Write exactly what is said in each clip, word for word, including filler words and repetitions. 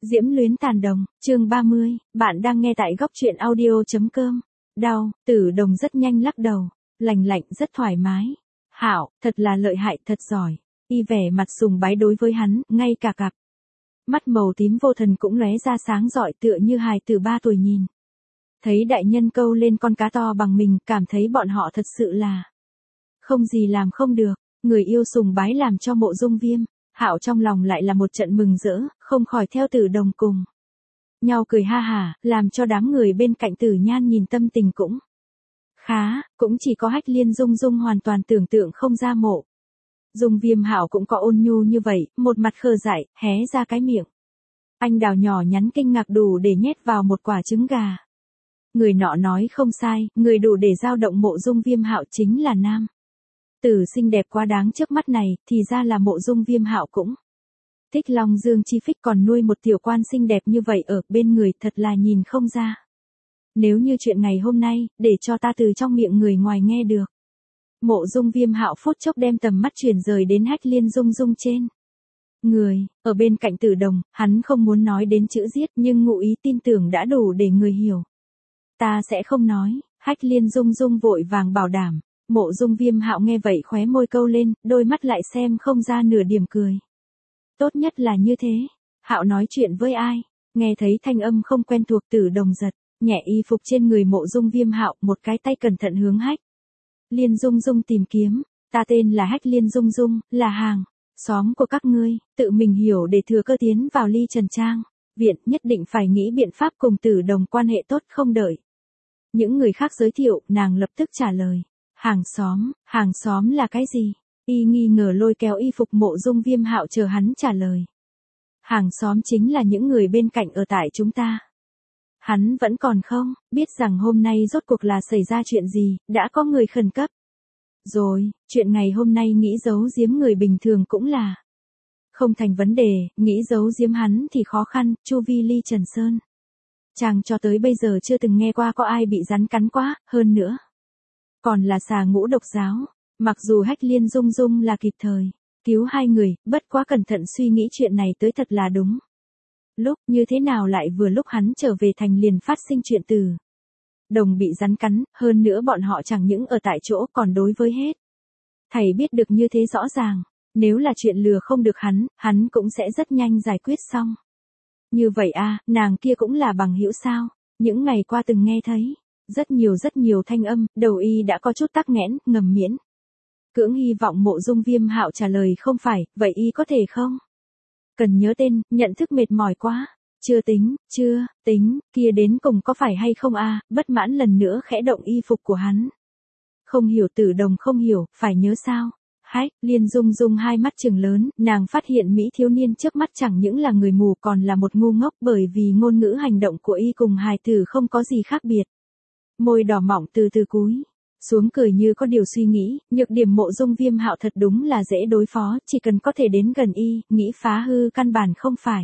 Diễm luyến tàn đồng, chương ba mươi, bạn đang nghe tại góc truyện audio.com. Đau, Tử Đồng rất nhanh lắc đầu, lành lạnh rất thoải mái. Hạo, thật là lợi hại, thật giỏi. Y vẻ mặt sùng bái đối với hắn, ngay cả cặp mắt màu tím vô thần cũng lóe ra sáng rọi tựa như hài tử ba tuổi nhìn. Thấy đại nhân câu lên con cá to bằng mình, cảm thấy bọn họ thật sự là không gì làm không được. Người yêu sùng bái làm cho Mộ Dung Viêm, Hạo trong lòng lại là một trận mừng rỡ, không khỏi theo Tử Đồng cùng nhau cười ha hả, làm cho đám người bên cạnh Tử Nhan nhìn tâm tình cũng khá, cũng chỉ có Hách Liên Dung Dung hoàn toàn tưởng tượng không ra Mộ Dung Viêm Hạo cũng có ôn nhu như vậy, một mặt khờ dại, hé ra cái miệng anh đào nhỏ nhắn kinh ngạc đủ để nhét vào một quả trứng gà. Người nọ nói không sai, người đủ để dao động Mộ Dung Viêm Hạo chính là nam tử xinh đẹp quá đáng trước mắt này, thì ra là Mộ Dung Viêm Hạo cũng thích Long Dương chi phích, còn nuôi một tiểu quan xinh đẹp như vậy ở bên người, thật là nhìn không ra. Nếu như chuyện ngày hôm nay, để cho ta từ trong miệng người ngoài nghe được. Mộ Dung Viêm Hạo phút chốc đem tầm mắt chuyển rời đến Hách Liên Dung Dung trên người, ở bên cạnh Tử Đồng, hắn không muốn nói đến chữ giết, nhưng ngụ ý tin tưởng đã đủ để người hiểu. Ta sẽ không nói. Hách Liên Dung Dung vội vàng bảo đảm. Mộ Dung Viêm Hạo nghe vậy khóe môi câu lên, đôi mắt lại xem không ra nửa điểm cười. Tốt nhất là như thế. Hạo nói chuyện với ai? Nghe thấy thanh âm không quen thuộc, Tử Đồng giật nhẹ y phục trên người Mộ Dung Viêm Hạo, một cái tay cẩn thận hướng Hách Liên Dung Dung tìm kiếm. Ta tên là Hách Liên Dung Dung, là hàng xóm của các ngươi, tự mình hiểu để thừa cơ tiến vào Ly Trần Trang viện, nhất định phải nghĩ biện pháp cùng Tử Đồng quan hệ tốt, không đợi những người khác giới thiệu, nàng lập tức trả lời. Hàng xóm, hàng xóm là cái gì? Y nghi ngờ lôi kéo y phục Mộ Dung Viêm Hạo chờ hắn trả lời. Hàng xóm chính là những người bên cạnh ở tại chúng ta. Hắn vẫn còn không biết rằng hôm nay rốt cuộc là xảy ra chuyện gì, đã có người khẩn cấp. Rồi, chuyện ngày hôm nay nghĩ giấu giếm người bình thường cũng là không thành vấn đề, nghĩ giấu giếm hắn thì khó khăn. Chu vi Ly Trần Sơn chàng cho tới bây giờ chưa từng nghe qua có ai bị rắn cắn quá, hơn nữa còn là xà ngũ độc giáo. Mặc dù Hách Liên Dung Dung là kịp thời cứu hai người, bất quá cẩn thận suy nghĩ chuyện này tới thật là đúng lúc, như thế nào lại vừa lúc hắn trở về thành liền phát sinh chuyện Tử Đồng bị rắn cắn, hơn nữa bọn họ chẳng những ở tại chỗ, còn đối với hết thầy biết được như thế rõ ràng. Nếu là chuyện lừa không được hắn, hắn cũng sẽ rất nhanh giải quyết xong. Như vậy a, nàng kia cũng là bằng hữu sao? Những ngày qua từng nghe thấy rất nhiều rất nhiều thanh âm, đầu y đã có chút tắc nghẽn, ngầm miễn cưỡng hy vọng Mộ Dung Viêm Hạo trả lời không phải, vậy y có thể không? Cần nhớ tên, nhận thức mệt mỏi quá. Chưa tính, chưa tính, kia đến cùng có phải hay không a? Bất mãn lần nữa khẽ động y phục của hắn. Không hiểu. Tử Đồng không hiểu, phải nhớ sao? Hách Liên Dung Dung hai mắt trừng lớn, nàng phát hiện Mỹ thiếu niên trước mắt chẳng những là người mù còn là một ngu ngốc, bởi vì ngôn ngữ hành động của y cùng hài tử không có gì khác biệt. Môi đỏ mỏng từ từ cúi xuống, cười như có điều suy nghĩ. Nhược điểm Mộ Dung Viêm Hạo thật đúng là dễ đối phó, chỉ cần có thể đến gần y, nghĩ phá hư căn bản không phải.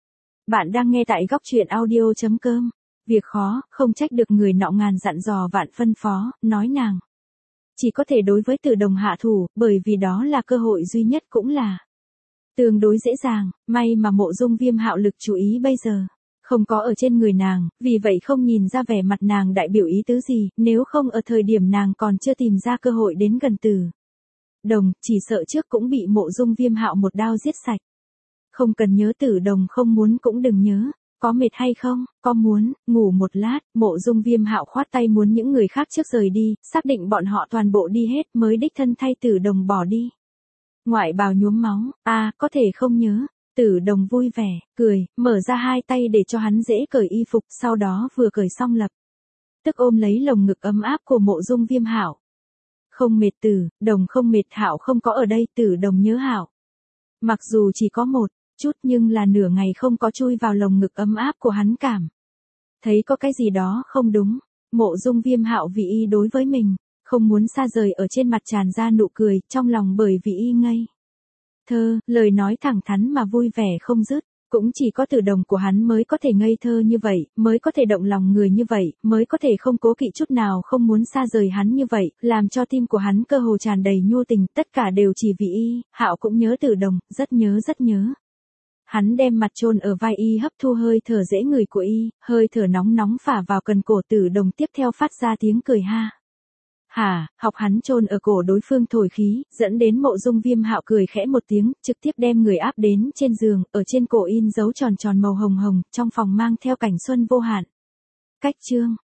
Bạn đang nghe tại góc truyện audio.com. Việc khó, không trách được người nọ ngàn dặn dò vạn phân phó, nói nàng chỉ có thể đối với Tử Đồng hạ thủ, bởi vì đó là cơ hội duy nhất, cũng là tương đối dễ dàng. May mà Mộ Dung Viêm Hạo lực chú ý bây giờ không có ở trên người nàng, vì vậy không nhìn ra vẻ mặt nàng đại biểu ý tứ gì, nếu không ở thời điểm nàng còn chưa tìm ra cơ hội đến gần Tử Đồng, chỉ sợ trước cũng bị Mộ Dung Viêm Hạo một đao giết sạch. Không cần nhớ, Tử Đồng không muốn cũng đừng nhớ. Có mệt hay không? Có muốn ngủ một lát? Mộ Dung Viêm Hạo khoát tay muốn những người khác trước rời đi, xác định bọn họ toàn bộ đi hết mới đích thân thay Tử Đồng bỏ đi. Ngoại bào nhuốm máu, a à, có thể không nhớ. Tử Đồng vui vẻ cười, mở ra hai tay để cho hắn dễ cởi y phục, sau đó vừa cởi xong lập tức ôm lấy lồng ngực ấm áp của Mộ Dung Viêm Hạo. Không mệt Tử Đồng không mệt, Hạo không có ở đây. Tử Đồng nhớ Hạo, mặc dù chỉ có một chút, nhưng là nửa ngày không có chui vào lồng ngực ấm áp của hắn, cảm thấy có cái gì đó không đúng. Mộ Dung Viêm Hạo vì y đối với mình không muốn xa rời, ở trên mặt tràn ra nụ cười, trong lòng bởi vì y ngây thơ, lời nói thẳng thắn mà vui vẻ không dứt. Cũng chỉ có Tử Đồng của hắn mới có thể ngây thơ như vậy, mới có thể động lòng người như vậy, mới có thể không cố kỵ chút nào không muốn xa rời hắn như vậy, làm cho tim của hắn cơ hồ tràn đầy nhu tình, tất cả đều chỉ vì y. Hạo cũng nhớ Tử Đồng, rất nhớ rất nhớ. Hắn đem mặt chôn ở vai y hấp thu hơi thở dễ ngửi của y, hơi thở nóng nóng phả vào cần cổ Tử Đồng tiếp theo phát ra tiếng cười ha. Hả, học hắn chôn ở cổ đối phương thổi khí, dẫn đến Mộ Dung Viêm Hạo cười khẽ một tiếng, trực tiếp đem người áp đến trên giường, ở trên cổ in dấu tròn tròn màu hồng hồng, trong phòng mang theo cảnh xuân vô hạn. Cách chương